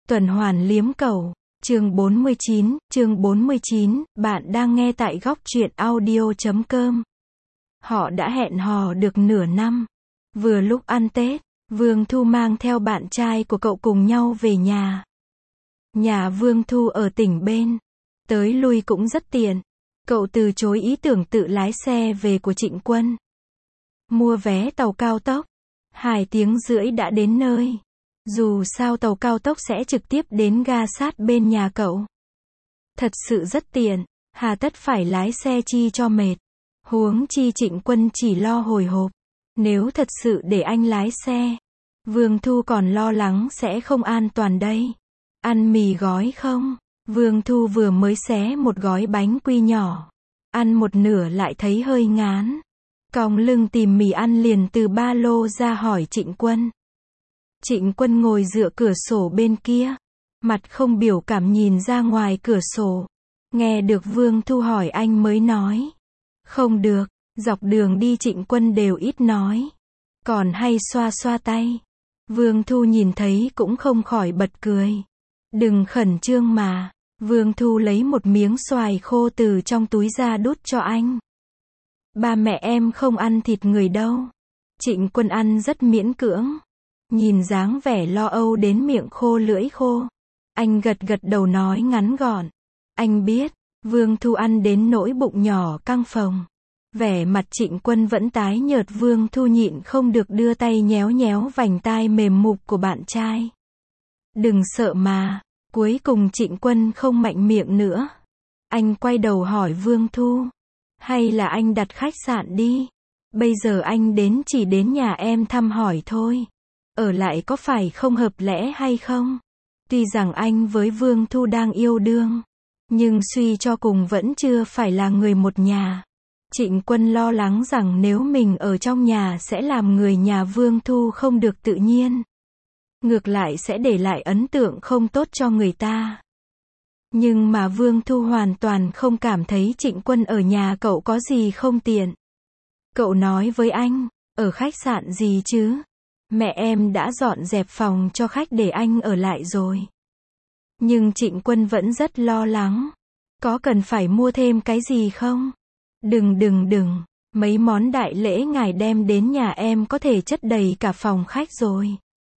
Tuần hoàn liếm cầu. Chương 49, bạn đang nghe tại góc truyện audio.com. Họ đã hẹn hò được nửa năm. Vừa lúc ăn Tết, Vương Thu mang theo bạn trai của cậu cùng nhau về nhà. Nhà Vương Thu ở tỉnh bên, tới lui cũng rất tiện. Cậu từ chối ý tưởng tự lái xe về của Trịnh Quân. Mua vé tàu cao tốc, 2 tiếng rưỡi đã đến nơi. Dù sao tàu cao tốc sẽ trực tiếp đến ga sát bên nhà cậu. Thật sự rất tiện, hà tất phải lái xe chi cho mệt. Huống chi Trịnh Quân chỉ lo hồi hộp. Nếu thật sự để anh lái xe, Vương Thu còn lo lắng sẽ không an toàn đây. Ăn mì gói không? Vương Thu vừa mới xé một gói bánh quy nhỏ. Ăn một nửa lại thấy hơi ngán. Còng lưng tìm mì ăn liền từ ba lô ra hỏi Trịnh Quân. Trịnh Quân ngồi dựa cửa sổ bên kia, mặt không biểu cảm nhìn ra ngoài cửa sổ. Nghe được Vương Thu hỏi anh mới nói. Không được, dọc đường đi Trịnh Quân đều ít nói. Còn hay xoa xoa tay. Vương Thu nhìn thấy cũng không khỏi bật cười. Đừng khẩn trương mà. Vương Thu lấy một miếng xoài khô từ trong túi ra đút cho anh. Ba mẹ em không ăn thịt người đâu. Trịnh Quân ăn rất miễn cưỡng. Nhìn dáng vẻ lo âu đến miệng khô lưỡi khô. Anh gật gật đầu nói ngắn gọn. Anh biết. Vương Thu ăn đến nỗi bụng nhỏ căng phồng. Vẻ mặt Trịnh Quân vẫn tái nhợt. Vương Thu nhịn không được đưa tay nhéo nhéo vành tai mềm mục của bạn trai. Đừng sợ mà. Cuối cùng Trịnh Quân không mạnh miệng nữa. Anh quay đầu hỏi Vương Thu. Hay là anh đặt khách sạn đi. Bây giờ anh đến chỉ đến nhà em thăm hỏi thôi. Ở lại có phải không hợp lẽ hay không? Tuy rằng anh với Vương Thu đang yêu đương, nhưng suy cho cùng vẫn chưa phải là người một nhà. Trịnh Quân lo lắng rằng nếu mình ở trong nhà sẽ làm người nhà Vương Thu không được tự nhiên. Ngược lại sẽ để lại ấn tượng không tốt cho người ta. Nhưng mà Vương Thu hoàn toàn không cảm thấy Trịnh Quân ở nhà cậu có gì không tiện. Cậu nói với anh, ở khách sạn gì chứ? Mẹ em đã dọn dẹp phòng cho khách để anh ở lại rồi. Nhưng Trịnh Quân vẫn rất lo lắng. Có cần phải mua thêm cái gì không? Đừng. Mấy món đại lễ ngài đem đến nhà em có thể chất đầy cả phòng khách rồi.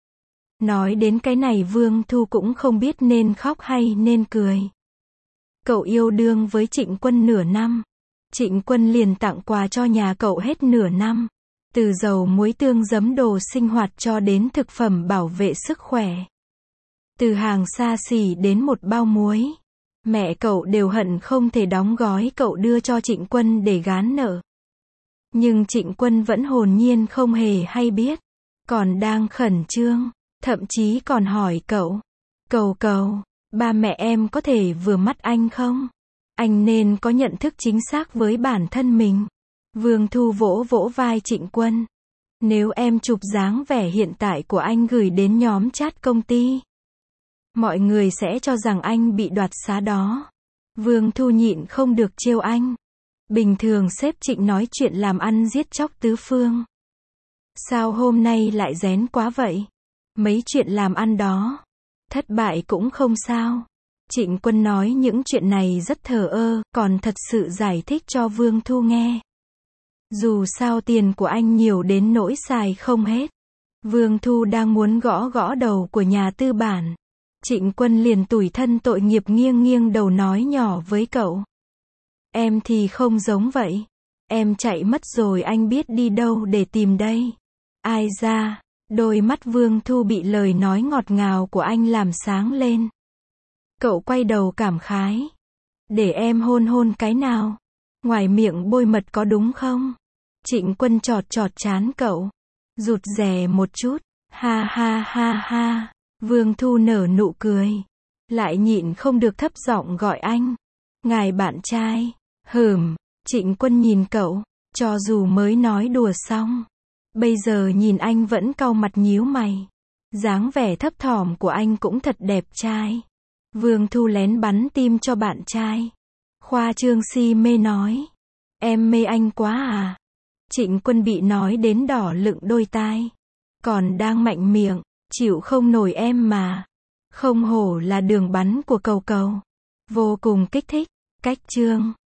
Nói đến cái này Vương Thu cũng không biết nên khóc hay nên cười. Cậu yêu đương với Trịnh Quân nửa năm. Trịnh Quân liền tặng quà cho nhà cậu hết nửa năm. Từ dầu muối tương giấm đồ sinh hoạt cho đến thực phẩm bảo vệ sức khỏe. Từ hàng xa xỉ đến một bao muối. Mẹ cậu đều hận không thể đóng gói cậu đưa cho Trịnh Quân để gán nợ. Nhưng Trịnh Quân vẫn hồn nhiên không hề hay biết. Còn đang khẩn trương. Thậm chí còn hỏi cậu. Cầu, ba mẹ em có thể vừa mắt anh không? Anh nên có nhận thức chính xác với bản thân mình. Vương Thu vỗ vỗ vai Trịnh Quân. Nếu em chụp dáng vẻ hiện tại của anh gửi đến nhóm chat công ty, mọi người sẽ cho rằng anh bị đoạt xá đó. Vương Thu nhịn không được trêu anh. Bình thường sếp Trịnh nói chuyện làm ăn giết chóc tứ phương. Sao hôm nay lại rén quá vậy? Mấy chuyện làm ăn đó, thất bại cũng không sao. Trịnh Quân nói những chuyện này rất thờ ơ, còn thật sự giải thích cho Vương Thu nghe. Dù sao tiền của anh nhiều đến nỗi xài không hết. Vương Thu đang muốn gõ gõ đầu của nhà tư bản. Trịnh Quân liền tủi thân tội nghiệp nghiêng đầu nói nhỏ với cậu. Em thì không giống vậy. Em chạy mất rồi anh biết đi đâu để tìm đây. Ai ra, đôi mắt Vương Thu bị lời nói ngọt ngào của anh làm sáng lên. Cậu quay đầu cảm khái. Để em hôn cái nào. Ngoài miệng bôi mật có đúng không? Trịnh Quân chọt trán cậu. Rụt rè một chút. Ha. Vương Thu nở nụ cười. Lại nhịn không được thấp giọng gọi anh. Ngài bạn trai. Trịnh Quân nhìn cậu. Cho dù mới nói đùa xong. Bây giờ nhìn anh vẫn cau mặt nhíu mày. Dáng vẻ thấp thỏm của anh cũng thật đẹp trai. Vương Thu lén bắn tim cho bạn trai. Khoa trương si mê nói. Em mê anh quá à? Trịnh Quân bị nói đến đỏ lựng đôi tai. Còn đang mạnh miệng. Chịu không nổi em mà. Không hổ là đường bắn của Cầu Cầu. Vô cùng kích thích. Cách chương